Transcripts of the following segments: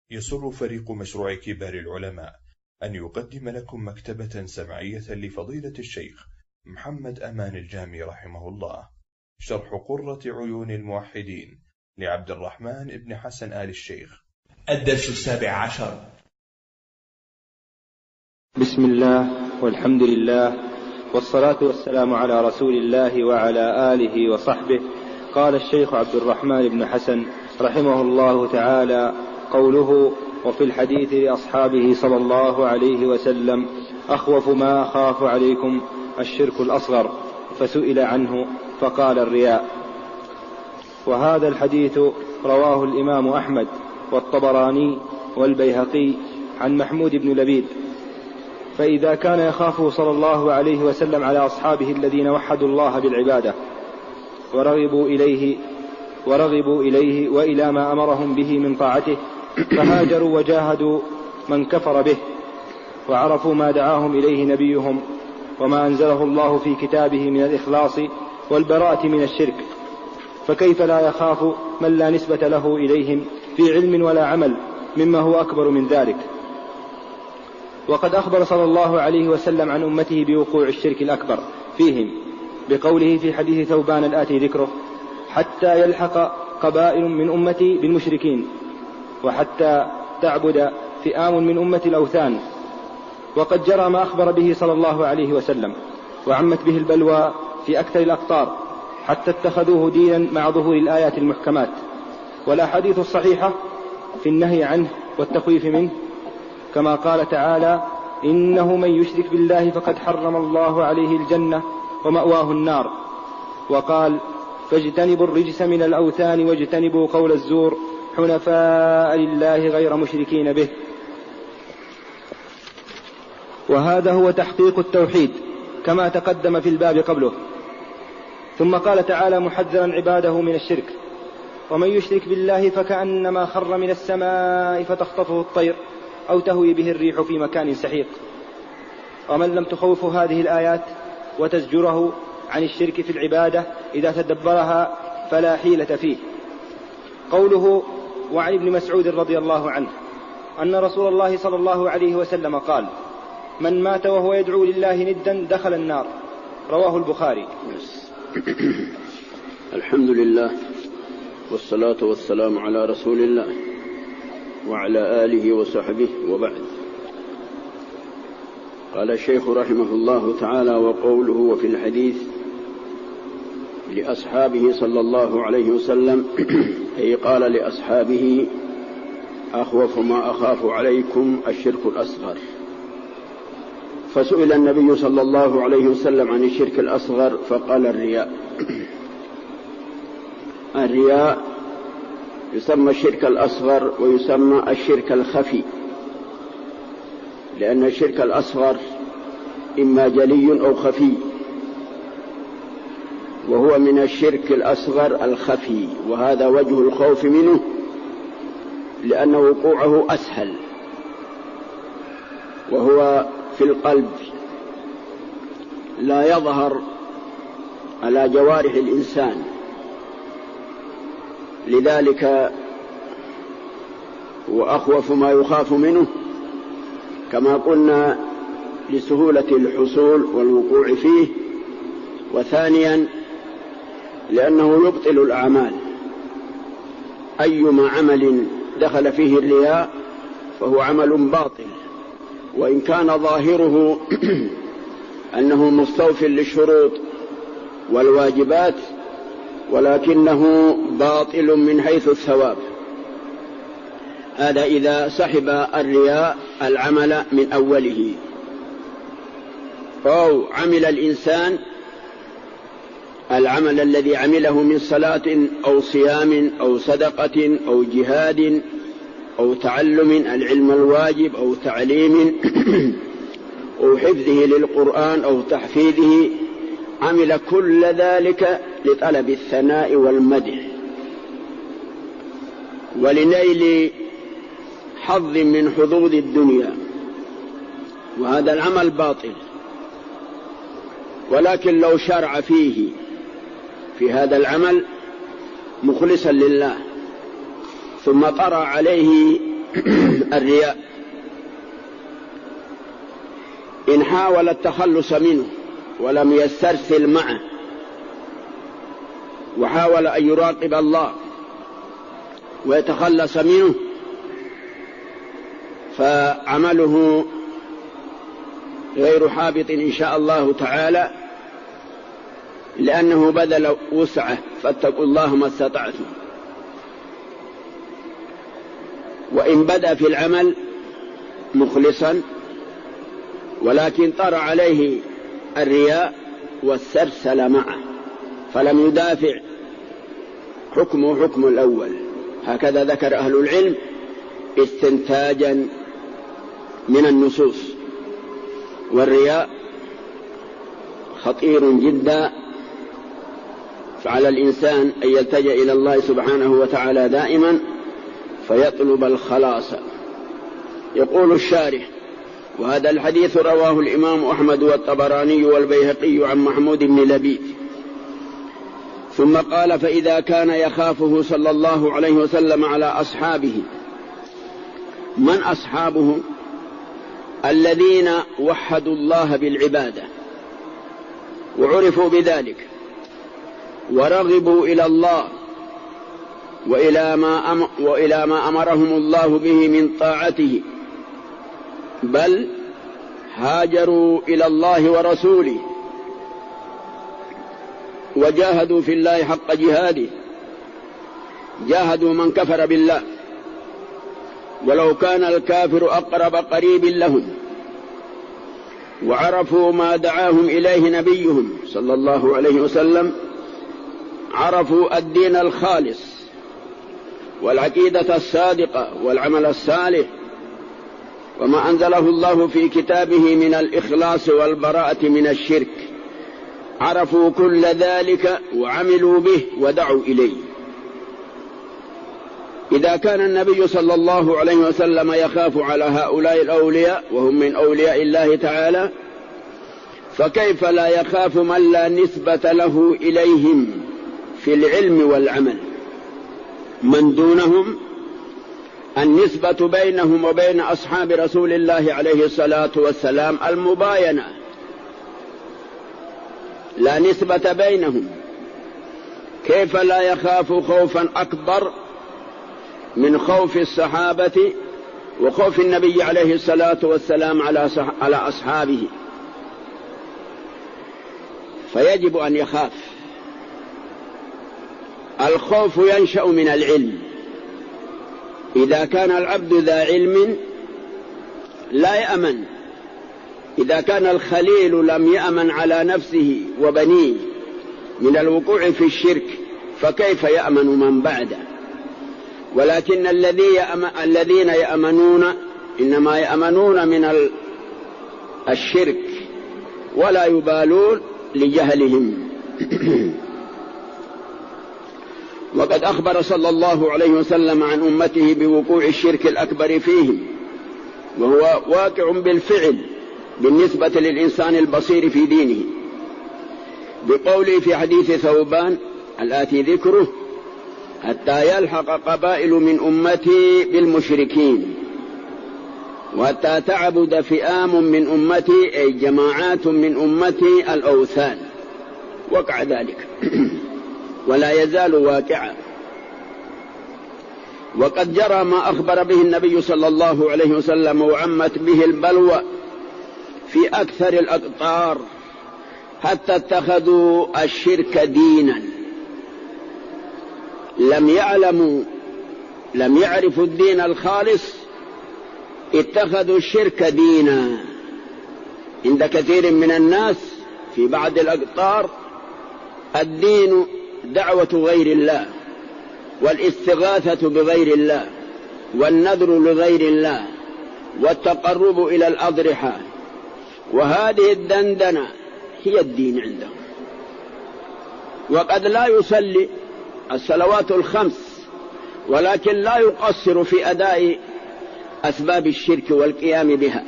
يسر فريق مشروع كبار العلماء أن يقدم لكم مكتبة سمعية لفضيلة الشيخ محمد أمان الجامي رحمه الله، شرح قرة عيون الموحدين لعبد الرحمن بن حسن آل الشيخ. الدرس 17. بسم الله والحمد لله والصلاة والسلام على رسول الله وعلى آله وصحبه. قال الشيخ عبد الرحمن بن حسن رحمه الله تعالى: قوله: وفي الحديث لأصحابه صلى الله عليه وسلم: أخوف ما أخاف عليكم الشرك الأصغر، فسئل عنه فقال: الرياء. وهذا الحديث رواه الإمام أحمد والطبراني والبيهقي عن محمود بن لبيد. فإذا كان يخافه صلى الله عليه وسلم على أصحابه الذين وحدوا الله بالعبادة ورغبوا إليه وإلى ما أمرهم به من طاعته، فهاجروا وجاهدوا من كفر به وعرفوا ما دعاهم إليه نبيهم وما أنزله الله في كتابه من الإخلاص والبراءة من الشرك، فكيف لا يخاف من لا نسبة له إليهم في علم ولا عمل مما هو أكبر من ذلك؟ وقد أخبر صلى الله عليه وسلم عن أمته بوقوع الشرك الأكبر فيهم بقوله في حديث ثوبان الآتي ذكره: حتى يلحق قبائل من أمتي بالمشركين، وحتى تعبد فئام من أمة الأوثان. وقد جرى ما أخبر به صلى الله عليه وسلم، وعمت به البلوى في أكثر الأقطار حتى اتخذوه دينا مع ظهور الآيات المحكمات والأحاديث الصحيحة في النهي عنه والتخويف منه، كما قال تعالى: إنه من يشرك بالله فقد حرم الله عليه الجنة ومأواه النار. وقال: فاجتنبوا الرجس من الأوثان واجتنبوا قول الزور حنفاء لله غير مشركين به. وهذا هو تحقيق التوحيد كما تقدم في الباب قبله. ثم قال تعالى محذرا عباده من الشرك: ومن يشرك بالله فكأنما خر من السماء فتخطفه الطير أو تهوي به الريح في مكان سحيق. ومن لم تخوفه هذه الآيات وتزجره عن الشرك في العبادة إذا تدبرها فلا حيلة فيه. قوله: وعن ابن مسعود رضي الله عنه أن رسول الله صلى الله عليه وسلم قال: من مات وهو يدعو لله ندا دخل النار. رواه البخاري. الحمد لله والصلاة والسلام على رسول الله وعلى آله وصحبه، وبعد. قال الشيخ رحمه الله تعالى: وقوله: وفي الحديث لأصحابه صلى الله عليه وسلم، أي قال لأصحابه: أخوف ما أخاف عليكم الشرك الأصغر. فسئل النبي صلى الله عليه وسلم عن الشرك الأصغر فقال: الرياء. الرياء يسمى الشرك الأصغر ويسمى الشرك الخفي، لأن الشرك الأصغر إما جلي أو خفي، وهو من الشرك الأصغر الخفي، وهذا وجه الخوف منه لأن وقوعه أسهل، وهو في القلب لا يظهر على جوارح الإنسان، لذلك وأخوف ما يخاف منه كما قلنا لسهولة الحصول والوقوع فيه، وثانيا لأنه يبطل الأعمال. أيما عمل دخل فيه الرياء فهو عمل باطل، وإن كان ظاهره أنه مستوفٍ للشروط والواجبات، ولكنه باطل من حيث الثواب. هذا إذا سحب الرياء العمل من أوله، أو عمل الإنسان العمل الذي عمله من صلاة أو صيام أو صدقة أو جهاد أو تعلم العلم الواجب أو تعليم أو حفظه للقرآن أو تحفيظه، عمل كل ذلك لطلب الثناء والمدح ولنيل حظ من حظوظ الدنيا، وهذا العمل باطل. ولكن لو شرع فيه في هذا العمل مخلصا لله ثم طرأ عليه الرياء إن حاول التخلص منه ولم يسترسل معه وحاول أن يراقب الله ويتخلص منه فعمله غير حابط إن شاء الله تعالى، لأنه بذل وسعه، فاتقوا الله ما استطعتم. وإن بدأ في العمل مخلصا ولكن طرأ عليه الرياء واسترسل معه فلم يدافع، حكمه حكم الأول. هكذا ذكر أهل العلم استنتاجا من النصوص. والرياء خطير جدا، فعلى الإنسان أن يلتجأ إلى الله سبحانه وتعالى دائما فيطلب الخلاص. يقول الشارح: وهذا الحديث رواه الإمام أحمد والطبراني والبيهقي عن محمود بن لبيد. ثم قال: فإذا كان يخافه صلى الله عليه وسلم على أصحابه. من أصحابه؟ الذين وحدوا الله بالعبادة وعرفوا بذلك ورغبوا إلى الله وإلى ما أمرهم الله به من طاعته، بل هاجروا إلى الله ورسوله وجاهدوا في الله حق جهاده، جاهدوا من كفر بالله ولو كان الكافر أقرب قريب لهم، وعرفوا ما دعاهم إليه نبيهم صلى الله عليه وسلم، عرفوا الدين الخالص والعقيدة الصادقة والعمل الصالح وما أنزله الله في كتابه من الإخلاص والبراءة من الشرك، عرفوا كل ذلك وعملوا به ودعوا إليه. إذا كان النبي صلى الله عليه وسلم يخاف على هؤلاء الأولياء وهم من أولياء الله تعالى، فكيف لا يخاف من لا نسبة له إليهم في العلم والعمل؟ من دونهم النسبة بينهم وبين أصحاب رسول الله عليه الصلاة والسلام المباينة، لا نسبة بينهم. كيف لا يخاف خوفا أكبر من خوف الصحابة وخوف النبي عليه الصلاة والسلام على أصحابه؟ فيجب أن يخاف. الخوف ينشأ من العلم. إذا كان العبد ذا علم لا يأمن. إذا كان الخليل لم يأمن على نفسه وبنيه من الوقوع في الشرك، فكيف يأمن من بعده؟ ولكن الذين يأمنون إنما يأمنون من الشرك ولا يبالون لجهلهم. وقد أخبر صلى الله عليه وسلم عن أمته بوقوع الشرك الأكبر فيهم، وهو واقع بالفعل بالنسبة للإنسان البصير في دينه، بقوله في حديث ثوبان الآتي ذكره: حتى يلحق قبائل من أمتي بالمشركين، وحتى تعبد فئام من أمتي أي جماعات من أمتي الأوثان. وقع ذلك ولا يزال واقعا. وقد جرى ما أخبر به النبي صلى الله عليه وسلم وعمت به البلوى في أكثر الأقطار، حتى اتخذوا الشرك دينا. لم يعرفوا الدين الخالص، اتخذوا الشرك دينا. عند كثير من الناس في بعض الأقطار الدين دعوة غير الله، والاستغاثة بغير الله، والنذر لغير الله، والتقرب إلى الأضرحة، وهذه الدندنة هي الدين عندهم. وقد لا يصلي الصلوات الخمس، ولكن لا يقصر في أداء أسباب الشرك والقيام بها.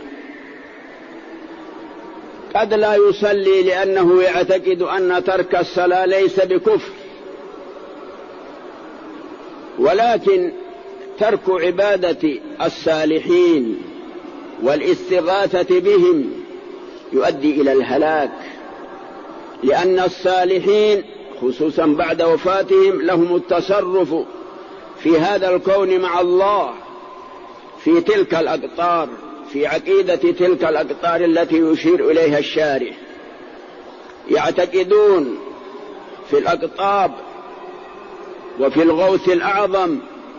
قد لا يصلي لأنه يعتقد أن ترك الصلاة ليس بكفر، ولكن ترك عبادة الصالحين والاستغاثة بهم يؤدي إلى الهلاك، لأن الصالحين خصوصا بعد وفاتهم لهم التصرف في هذا الكون مع الله في تلك الأقطار، في عقيدة تلك الأقطار التي يشير إليها الشارع. يعتقدون في الأقطاب وفي الغوث الأعظم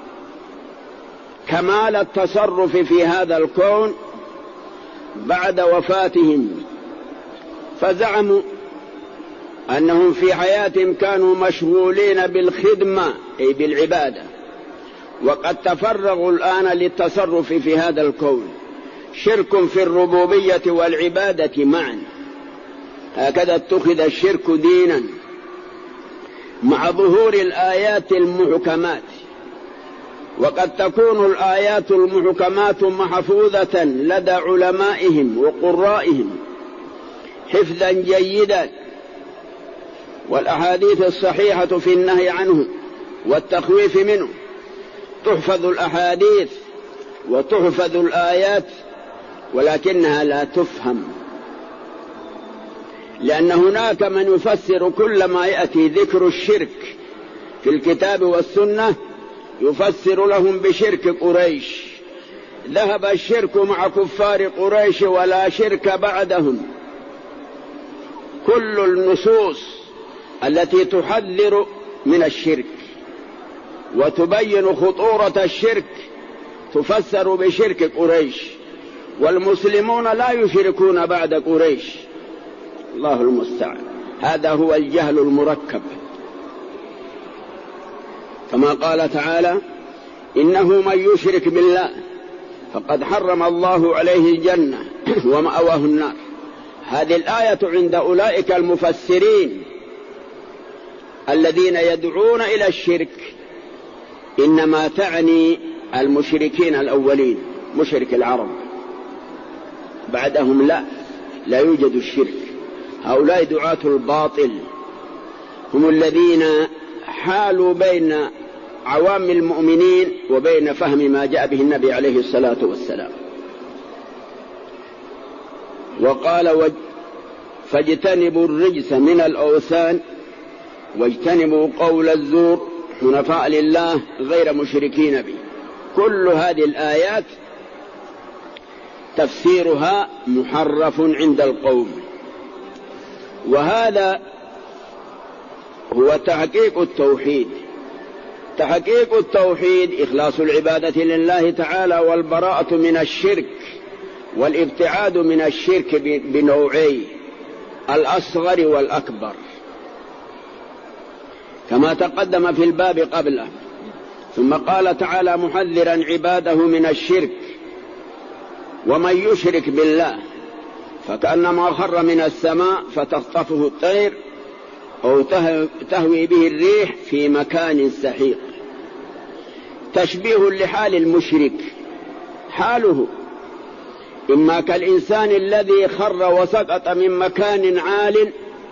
كمال التصرف في هذا الكون بعد وفاتهم، فزعموا أنهم في حياتهم كانوا مشغولين بالخدمة أي بالعبادة، وقد تفرغوا الآن للتصرف في هذا الكون. شرك في الربوبية والعبادة معا، هكذا اتخذ الشرك دينا مع ظهور الآيات المحكمات. وقد تكون الآيات المحكمات محفوظة لدى علمائهم وقرائهم حفظا جيدا، والأحاديث الصحيحة في النهي عنه والتخويف منه تحفظ الأحاديث وتحفظ الآيات، ولكنها لا تفهم، لأن هناك من يفسر كل ما يأتي ذكر الشرك في الكتاب والسنة يفسر لهم بشرك قريش. ذهب الشرك مع كفار قريش ولا شرك بعدهم. كل النصوص التي تحذر من الشرك وتبين خطورة الشرك تفسر بشرك قريش، والمسلمون لا يشركون بعد قريش. الله المستعان. هذا هو الجهل المركب، كما قال تعالى: إنه من يشرك بالله فقد حرم الله عليه الجنة ومأواه النار. هذه الآية عند أولئك المفسرين الذين يدعون إلى الشرك إنما تعني المشركين الأولين، مشرك العرب، بعدهم لا يوجد الشرك. هؤلاء دعاة الباطل هم الذين حالوا بين عوام المؤمنين وبين فهم ما جاء به النبي عليه الصلاة والسلام. وقال: فاجتنبوا الرجس من الأوثان واجتنبوا قول الزور حنفاء لله غير مشركين به. كل هذه الآيات تفسيرها محرف عند القوم، وهذا هو تحقيق التوحيد. تحقيق التوحيد إخلاص العبادة لله تعالى والبراءة من الشرك والابتعاد من الشرك بنوعي الأصغر والأكبر كما تقدم في الباب قبله. ثم قال تعالى محذرا عباده من الشرك: ومن يشرك بالله فكأنما خر من السماء فتخطفه الطير أو تهوي به الريح في مكان سحيق. تشبيه لحال المشرك، حاله إما كالإنسان الذي خر وسقط من مكان عال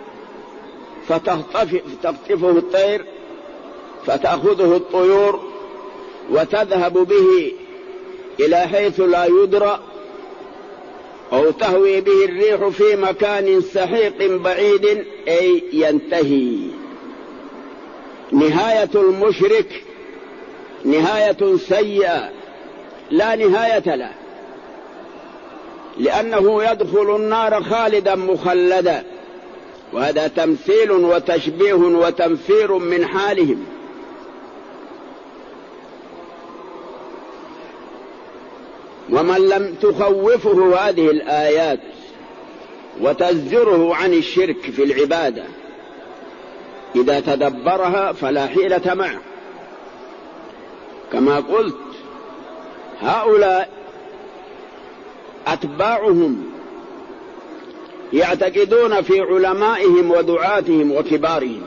فتخطفه الطير فتأخذه الطيور وتذهب به إلى حيث لا يدرى، أو تهوي به الريح في مكان سحيق بعيد أي ينتهي. نهاية المشرك نهاية سيئة لا نهاية له، لأنه يدخل النار خالدا مخلدا، وهذا تمثيل وتشبيه وتنفير من حالهم. ومن لم تخوفه هذه الآيات وتزجره عن الشرك في العبادة إذا تدبرها فلا حيلة معه. كما قلت هؤلاء أتباعهم يعتقدون في علمائهم ودعاتهم وكبارهم،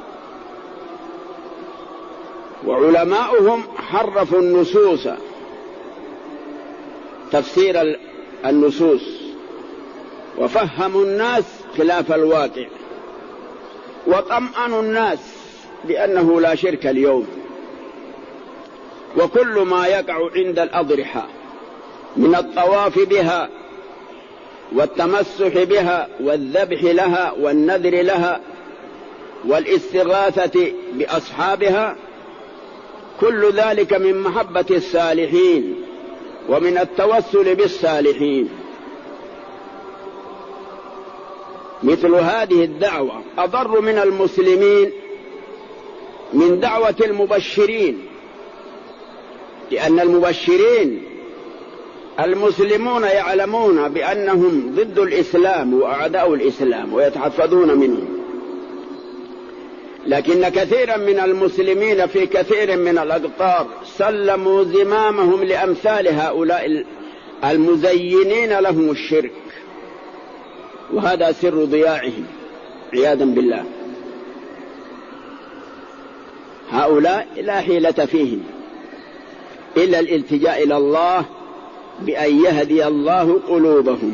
وعلماؤهم حرفوا النصوص تفسير النصوص وفهموا الناس خلاف الواقع وطمأنوا الناس بأنه لا شرك اليوم. وكل ما يقع عند الأضرحة من الطواف بها والتمسح بها والذبح لها والنذر لها والاستغاثة بأصحابها، كل ذلك من محبة الصالحين ومن التوسل بالصالحين. مثل هذه الدعوة أضر من المسلمين من دعوة المبشرين، لأن المبشرين المسلمون يعلمون بأنهم ضد الإسلام وأعداء الإسلام ويتحفظون منهم، لكن كثيرا من المسلمين في كثير من الأقطار سلموا زمامهم لأمثال هؤلاء المزينين لهم الشرك، وهذا سر ضياعهم عياذا بالله. هؤلاء لا حيلة فيهم إلا الالتجاء إلى الله بأن يهدي الله قلوبهم.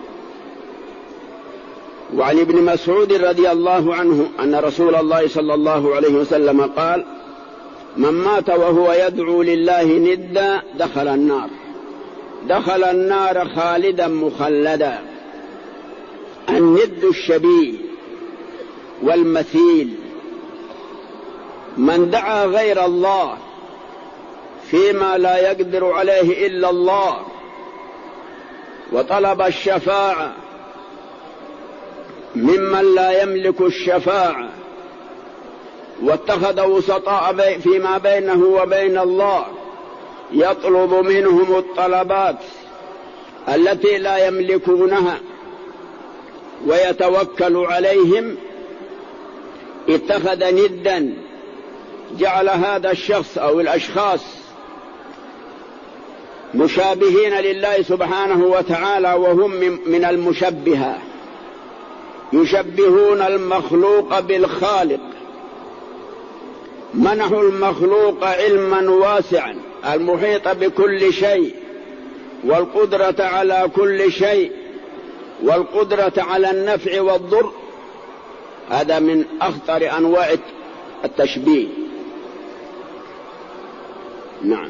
وعن ابن مسعود رضي الله عنه أن رسول الله صلى الله عليه وسلم قال: من مات وهو يدعو لله ندا دخل النار، دخل النار خالدا مخلدا. الند الشبيه والمثيل، من دعا غير الله فيما لا يقدر عليه إلا الله، وطلب الشفاعة ممن لا يملك الشفاعة، واتخذ وسطاء فيما بينه وبين الله يطلب منهم الطلبات التي لا يملكونها ويتوكل عليهم، اتخذ ندا، جعل هذا الشخص أو الأشخاص مشابهين لله سبحانه وتعالى، وهم من المشبهة، يشبهون المخلوق بالخالق. منحوا المخلوق علما واسعا المحيط بكل شيء، والقدرة على كل شيء، والقدرة على النفع والضر. هذا من أخطر أنواع التشبيه. نعم.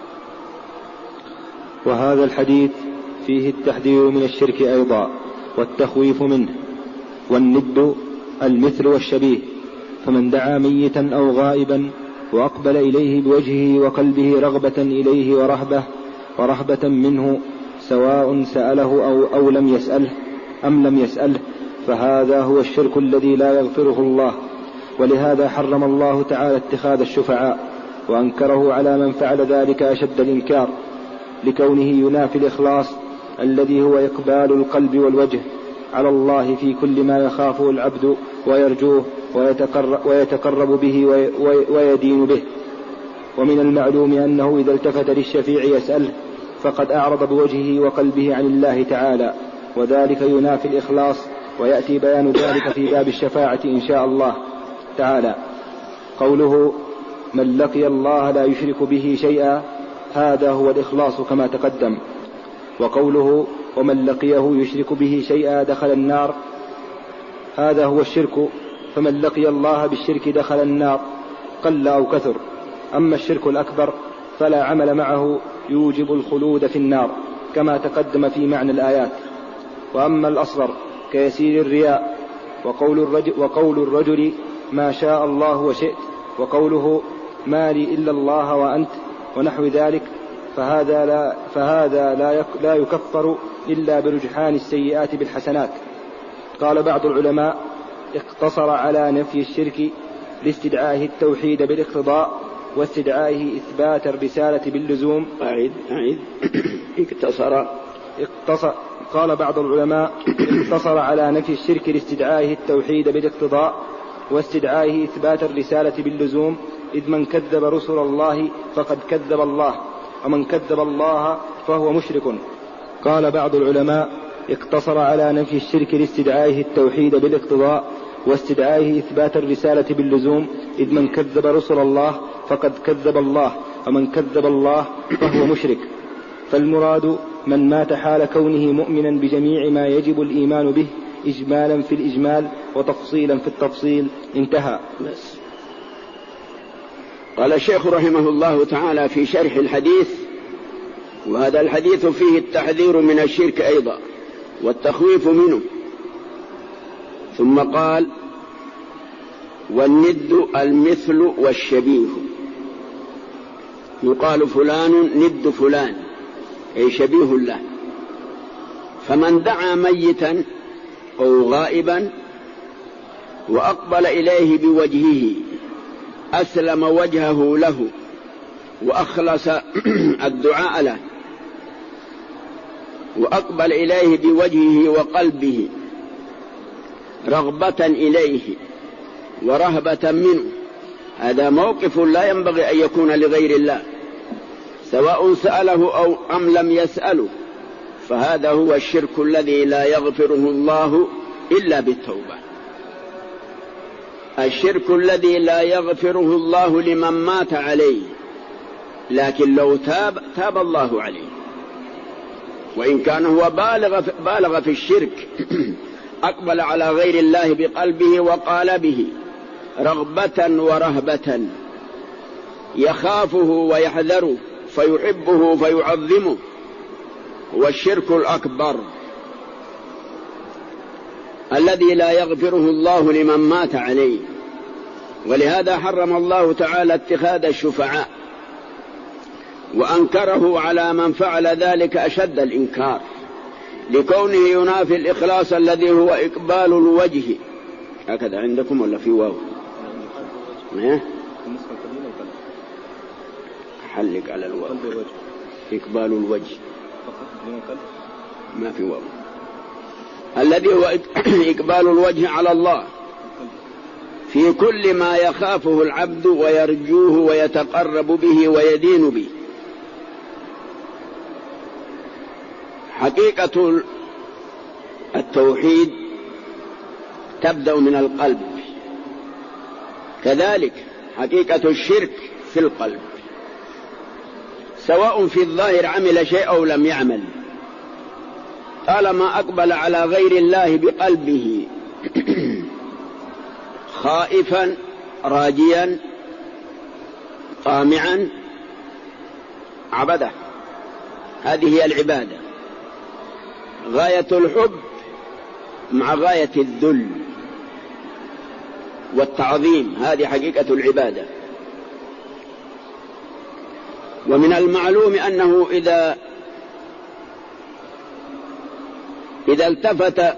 وهذا الحديث فيه التحذير من الشرك أيضا والتخويف منه. والند المثل والشبيه، فمن دعا ميتا أو غائبا وأقبل إليه بوجهه وقلبه رغبة إليه ورهبة منه، سواء سأله أو لم يسأله أم لم يسأله، فهذا هو الشرك الذي لا يغفره الله. ولهذا حرم الله تعالى اتخاذ الشفعاء، وأنكره على من فعل ذلك أشد الإنكار، لكونه ينافي الإخلاص الذي هو إقبال القلب والوجه على الله في كل ما يخافه العبد ويرجوه ويتقرب به ويدين به. ومن المعلوم أنه إذا التفت للشفيع يسأله فقد أعرض بوجهه وقلبه عن الله تعالى، وذلك ينافي الإخلاص، ويأتي بيان ذلك في باب الشفاعة إن شاء الله تعالى. قوله من لقي الله لا يشرك به شيئا، هذا هو الإخلاص كما تقدم. وقوله ومن لقيه يشرك به شيئا دخل النار، هذا هو الشرك، فمن لقي الله بالشرك دخل النار قل أو كثر. أما الشرك الأكبر فلا عمل معه يوجب الخلود في النار كما تقدم في معنى الآيات. وأما الأصغر كيسير الرياء، وقول الرجل ما شاء الله وشئت، وقوله ما لي إلا الله وأنت، ونحو ذلك، فهذا لا يكفر إلا برجحان السيئات بالحسنات. قال بعض العلماء اقتصر على نفي الشرك لاستدعائه التوحيد بالاقتضاء واستدعائه إثبات الرسالة باللزوم. قال بعض العلماء اقتصر على نفي الشرك لاستدعائه التوحيد بالاقتضاء واستدعائه إثبات الرسالة باللزوم، إذ من كذب رسل الله فقد كذب الله، ومن كذب الله فهو مشرك. قال بعض العلماء اقتصر على نفي الشرك لاستدعائه التوحيد بالاقتضاء واستدعائه إثبات الرسالة باللزوم، إذ من كذب رسل الله فقد كذب الله، ومن كذب الله فهو مشرك. فالمراد من مات حال كونه مؤمنا بجميع ما يجب الإيمان به، إجمالا في الإجمال وتفصيلا في التفصيل. انتهى. قال الشيخ رحمه الله تعالى في شرح الحديث: وهذا الحديث فيه التحذير من الشرك أيضا والتخويف منه. ثم قال: والند المثل والشبيه، يقال فلان ند فلان أي شبيه له. فمن دعا ميتا أو غائبا وأقبل إليه بوجهه أسلم وجهه له وأخلص الدعاء له، وأقبل إليه بوجهه وقلبه رغبة إليه ورهبة منه، هذا موقف لا ينبغي أن يكون لغير الله، سواء سأله أو أم لم يسأله، فهذا هو الشرك الذي لا يغفره الله إلا بالتوبة. الشرك الذي لا يغفره الله لمن مات عليه، لكن لو تاب الله عليه، وإن كان هو بالغ في الشرك أقبل على غير الله بقلبه وقالبه رغبة ورهبة، يخافه ويحذره فيحبه فيعظمه، هو الشرك الأكبر الذي لا يغفره الله لمن مات عليه. ولهذا حرم الله تعالى اتخاذ الشفعاء، وأنكره على من فعل ذلك أشد الإنكار، لكونه ينافي الإخلاص الذي هو إقبال الوجه. هكذا عندكم ولا في واو؟ حلق على الواو، إقبال الوجه ما في واو، الذي هو إقبال الوجه على الله في كل ما يخافه العبد ويرجوه ويتقرب به ويدين به. حقيقة التوحيد تبدأ من القلب، كذلك حقيقة الشرك في القلب، سواء في الظاهر عمل شيء أو لم يعمل، طالما أقبل على غير الله بقلبه خائفا راجيا طامعا عبده. هذه هي العبادة، غاية الحب مع غاية الذل والتعظيم، هذه حقيقة العبادة. ومن المعلوم أنه إذا التفت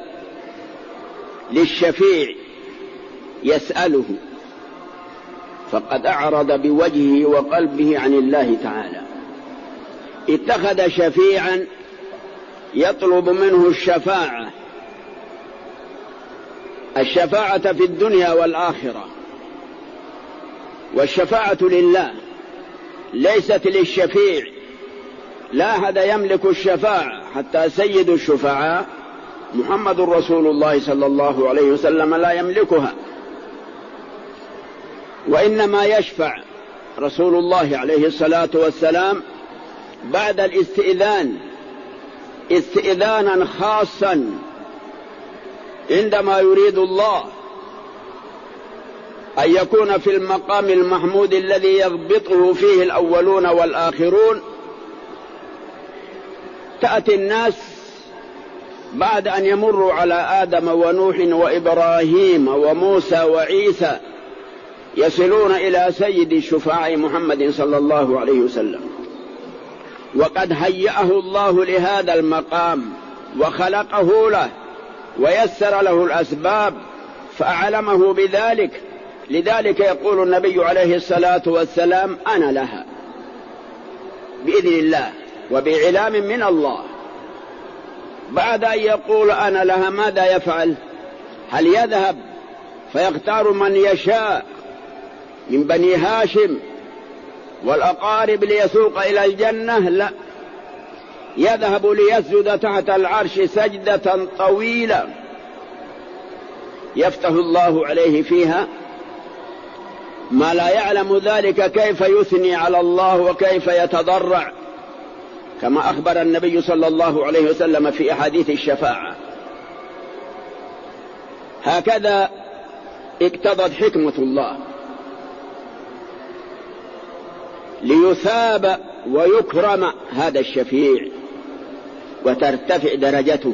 للشفيع يسأله فقد أعرض بوجهه وقلبه عن الله تعالى. اتخذ شفيعا يطلب منه الشفاعة في الدنيا والآخرة، والشفاعة لله ليست للشفيع، لا أحد يملك الشفاعة، حتى سيد الشفعاء محمد رسول الله صلى الله عليه وسلم لا يملكها، وإنما يشفع رسول الله عليه الصلاة والسلام بعد الاستئذان استئذانا خاصا، عندما يريد الله أن يكون في المقام المحمود الذي يغبطه فيه الأولون والآخرون. تأتي الناس بعد أن يمروا على آدم ونوح وإبراهيم وموسى وعيسى، يصلون إلى سيد الشفعاء محمد صلى الله عليه وسلم، وقد هيأه الله لهذا المقام وخلقه له ويسر له الأسباب فأعلمه بذلك. لذلك يقول النبي عليه الصلاة والسلام: أنا لها، بإذن الله وبإعلام من الله. بعد أن يقول أنا لها ماذا يفعل؟ هل يذهب فيختار من يشاء من بني هاشم والأقارب ليسوق إلى الجنة؟ لا، يذهب ليسجد تحت العرش سجدة طويلة يفتح الله عليه فيها ما لا يعلم ذلك كيف يثني على الله وكيف يتضرع، كما أخبر النبي صلى الله عليه وسلم في أحاديث الشفاعة. هكذا اقتضت حكمة الله. ليثاب ويكرم هذا الشفيع وترتفع درجته،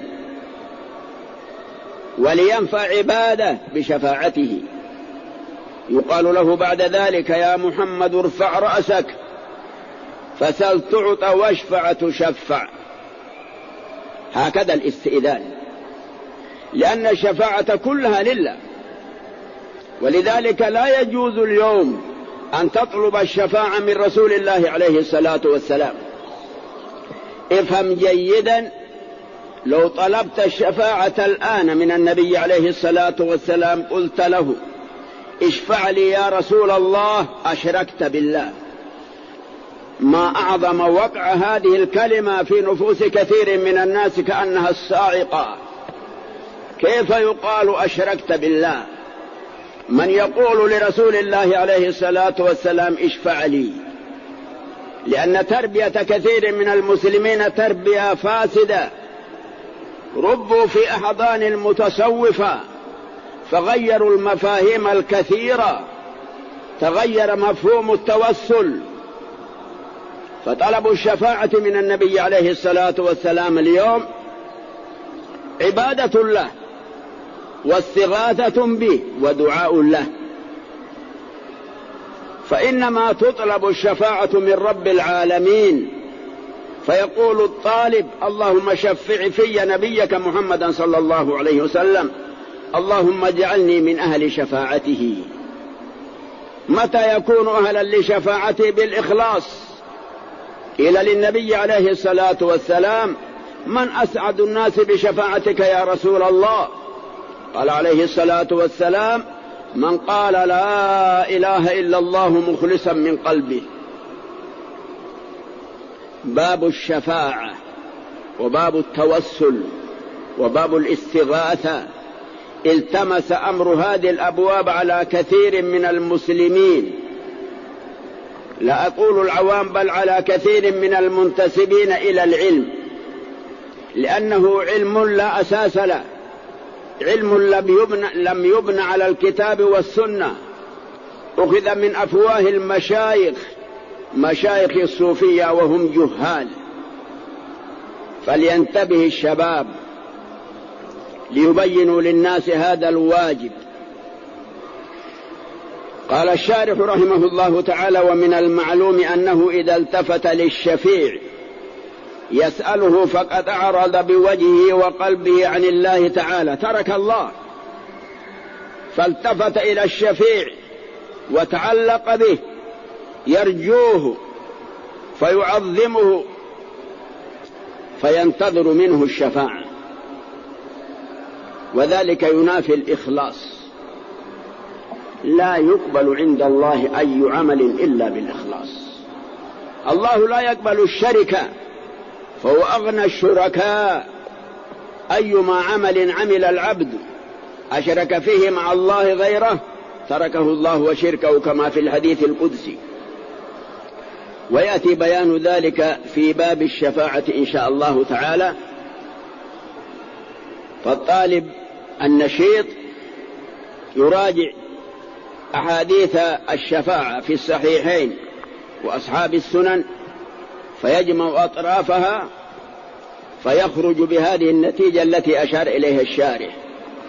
ولينفع عباده بشفاعته. يقال له بعد ذلك: يا محمد ارفع رأسك فسل تعطى واشفع تشفع. هكذا الاستئذان، لأن الشفاعة كلها لله، ولذلك لا يجوز اليوم أن تطلب الشفاعة من رسول الله عليه الصلاة والسلام. افهم جيدا، لو طلبت الشفاعة الآن من النبي عليه الصلاة والسلام قلت له: اشفع لي يا رسول الله، أشركت بالله. ما أعظم وقع هذه الكلمة في نفوس كثير من الناس كأنها الصاعقة. كيف يقال أشركت بالله؟ من يقول لرسول الله عليه الصلاة والسلام اشفع لي؟ لأن تربية كثير من المسلمين تربية فاسدة، ربوا في أحضان المتصوفة فغيروا المفاهيم الكثيرة، تغير مفهوم التوسل، فطلبوا الشفاعة من النبي عليه الصلاة والسلام اليوم عبادة له واستغاثة به ودعاء له. فإنما تطلب الشفاعة من رب العالمين، فيقول الطالب: اللهم شفع في نبيك محمدا صلى الله عليه وسلم، اللهم اجعلني من أهل شفاعته. متى يكون أهلا لشفاعته؟ بالإخلاص. إلى للنبي عليه الصلاة والسلام: من أسعد الناس بشفاعتك يا رسول الله؟ قال عليه الصلاة والسلام: من قال لا إله إلا الله مخلصا من قلبه. باب الشفاعة وباب التوسل وباب الاستغاثة التمس أمر هذه الأبواب على كثير من المسلمين، لا أقول العوام بل على كثير من المنتسبين إلى العلم، لأنه علم لا أساس له، علم لم يبنى على الكتاب والسنة، أخذ من أفواه المشايخ، مشايخ الصوفية وهم جهال. فلينتبه الشباب ليبينوا للناس هذا الواجب. قال الشارح رحمه الله تعالى: ومن المعلوم أنه إذا التفت للشفيع يسأله فقد أعرض بوجهه وقلبه عن الله تعالى، ترك الله، فالتفت إلى الشفيع وتعلق به، يرجوه فيعظمه فينتظر منه الشفاعة، وذلك ينافي الإخلاص. لا يقبل عند الله أي عمل إلا بالإخلاص. الله لا يقبل الشرك، فهو أغنى الشركاء. أيما عمل عمل العبد أشرك فيه مع الله غيره تركه الله وشركه، كما في الحديث القدسي، ويأتي بيان ذلك في باب الشفاعة إن شاء الله تعالى. فالطالب النشيط يراجع أحاديث الشفاعة في الصحيحين وأصحاب السنن، فيجمع أطرافها فيخرج بهذه النتيجة التي أشار إليها الشارح.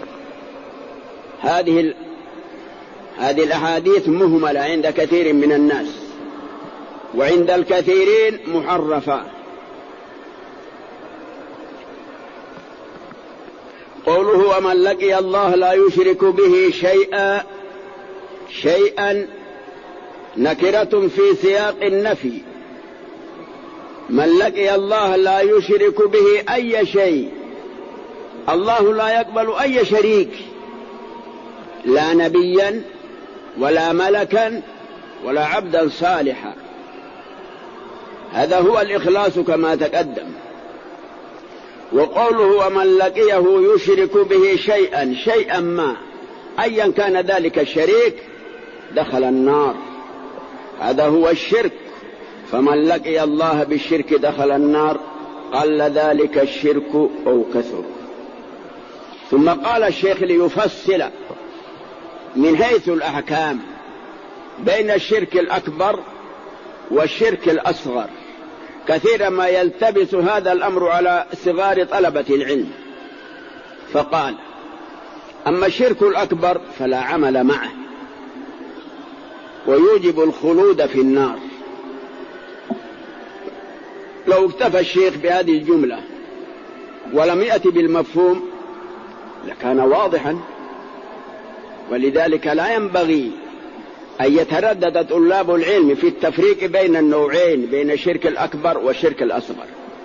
هذه الأحاديث مهملة عند كثير من الناس، وعند الكثيرين محرفة. قوله: ومن لقي الله لا يشرك به شيئا نكرة في سياق النفي. من لقي الله لا يشرك به أي شيء، الله لا يقبل أي شريك، لا نبيا ولا ملكا ولا عبدا صالحا. هذا هو الإخلاص كما تقدم. وقوله: ومن لقيه يشرك به شيئا ما، أيا كان ذلك الشريك، دخل النار. هذا هو الشرك. فمن لقي الله بالشرك دخل النار، قل ذلك الشرك أو كثر. ثم قال الشيخ ليفصل من حيث الأحكام بين الشرك الأكبر والشرك الأصغر. كثيرا ما يلتبس هذا الأمر على صغار طلبة العلم، فقال: أما الشرك الأكبر فلا عمل معه ويوجب الخلود في النار. لو اكتفى الشيخ بهذه الجملة ولم يأتي بالمفهوم لكان واضحا، ولذلك لا ينبغي أن يتردد طلاب العلم في التفريق بين النوعين، بين الشرك الأكبر والشرك الأصغر.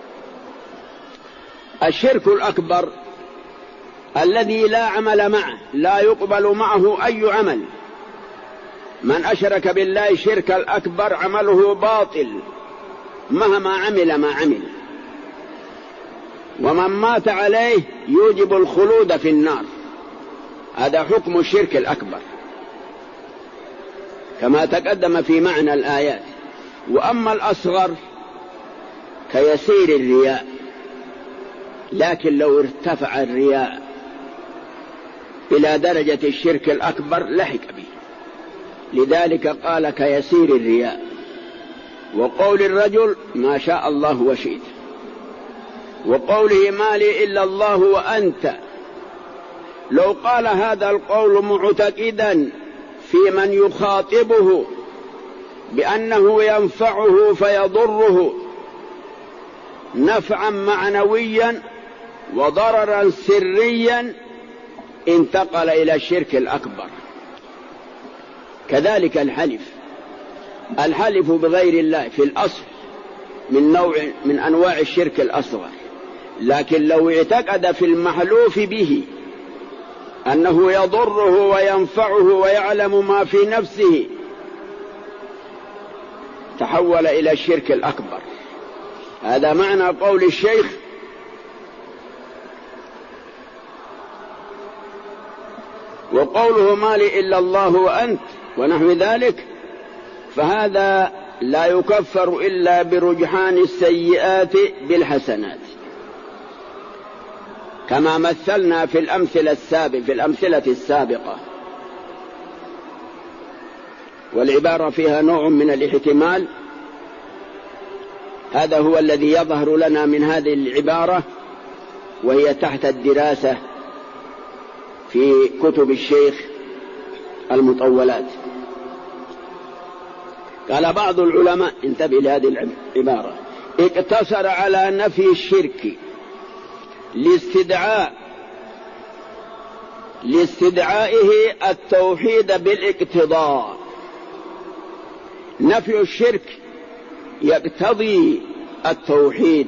الشرك الأكبر الذي لا عمل معه، لا يقبل معه أي عمل. من أشرك بالله شرك الأكبر عمله باطل مهما عمل ما عمل، ومن مات عليه يوجب الخلود في النار. هذا حكم الشرك الأكبر كما تقدم في معنى الآيات. وأما الأصغر كيسير الرياء، لكن لو ارتفع الرياء إلى درجة الشرك الأكبر لحق به، لذلك قال كيسير الرياء. وقول الرجل ما شاء الله وشئت، وقوله ما لي إلا الله وأنت، لو قال هذا القول معتقدا في من يخاطبه بأنه ينفعه فيضره نفعا معنويا وضررا سريا انتقل إلى الشرك الأكبر. كذلك الحلف بغير الله في الأصل من أنواع الشرك الأصغر، لكن لو اعتقد في المحلوف به أنه يضره وينفعه ويعلم ما في نفسه تحول إلى الشرك الأكبر. هذا معنى قول الشيخ وقوله ما لي إلا الله وأنت ونحو ذلك، فهذا لا يكفر إلا برجحان السيئات بالحسنات، كما مثلنا في الأمثلة السابقة. والعبارة فيها نوع من الاحتمال، هذا هو الذي يظهر لنا من هذه العبارة، وهي تحت الدراسة في كتب الشيخ المطولات. قال بعض العلماء، انتبه لهذه العبارة، اقتصر على نفي الشرك لاستدعائه التوحيد بالاقتضاء. نفي الشرك يقتضي التوحيد،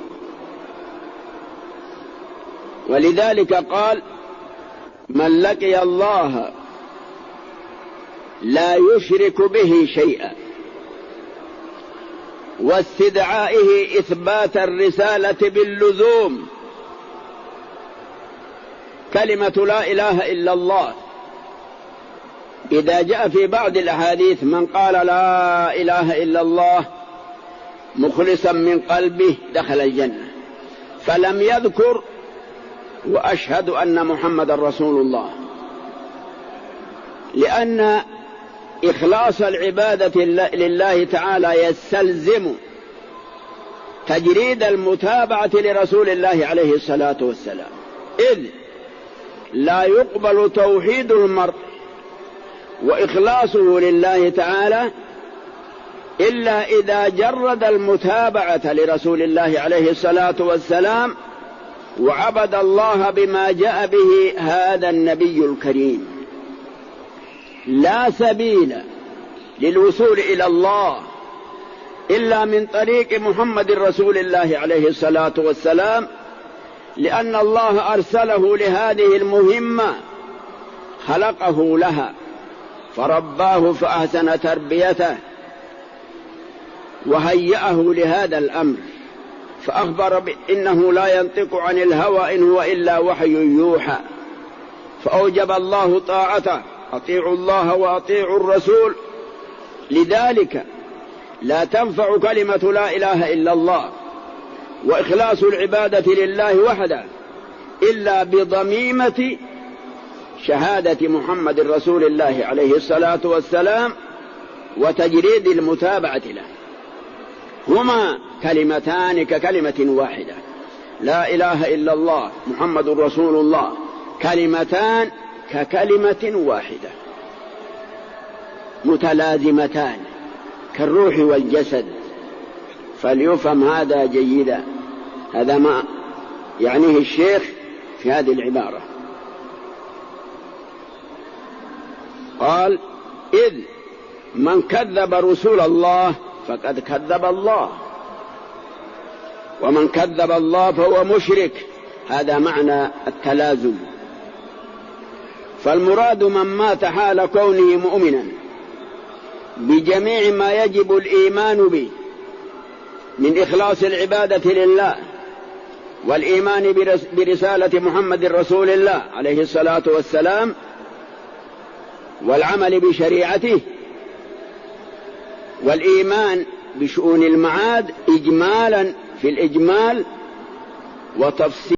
ولذلك قال من لقي الله لا يشرك به شيئا، واستدعائه إثبات الرسالة باللزوم. كلمة لا إله إلا الله إذا جاء في بعض الأحاديث من قال لا إله إلا الله مخلصا من قلبه دخل الجنة، فلم يذكر وأشهد أن محمد رسول الله، لأن إخلاص العبادة لله تعالى يستلزم تجريد المتابعة لرسول الله عليه الصلاة والسلام، إذ لا يقبل توحيد المرء وإخلاصه لله تعالى إلا إذا جرد المتابعة لرسول الله عليه الصلاة والسلام وعبد الله بما جاء به هذا النبي الكريم. لا سبيل للوصول إلى الله إلا من طريق محمد رسول الله عليه الصلاة والسلام، لأن الله أرسله لهذه المهمة، خلقه لها فرباه فأحسن تربيته وهيأه لهذا الأمر، فأخبر إنه لا ينطق عن الهوى إن هو إلا وحي يوحى، فأوجب الله طاعته، أطيعوا الله وأطيعوا الرسول. لذلك لا تنفع كلمة لا إله إلا الله وإخلاص العبادة لله وحده إلا بضميمة شهادة محمد رسول الله عليه الصلاة والسلام وتجريد المتابعة له. هما كلمتان ككلمة واحدة، لا إله إلا الله محمد رسول الله، كلمتان ككلمة واحدة متلازمتان كالروح والجسد. فليفهم هذا جيدا، هذا ما يعنيه الشيخ في هذه العبارة. قال: إذ من كذب رسول الله فقد كذب الله، ومن كذب الله فهو مشرك. هذا معنى التلازم. فالمراد من مات حال كونه مؤمنا بجميع ما يجب الإيمان به من إخلاص العبادة لله، والإيمان برسالة محمد رسول الله عليه الصلاة والسلام، والعمل بشريعته، والإيمان بشؤون المعاد إجمالا في الإجمال وتفصيل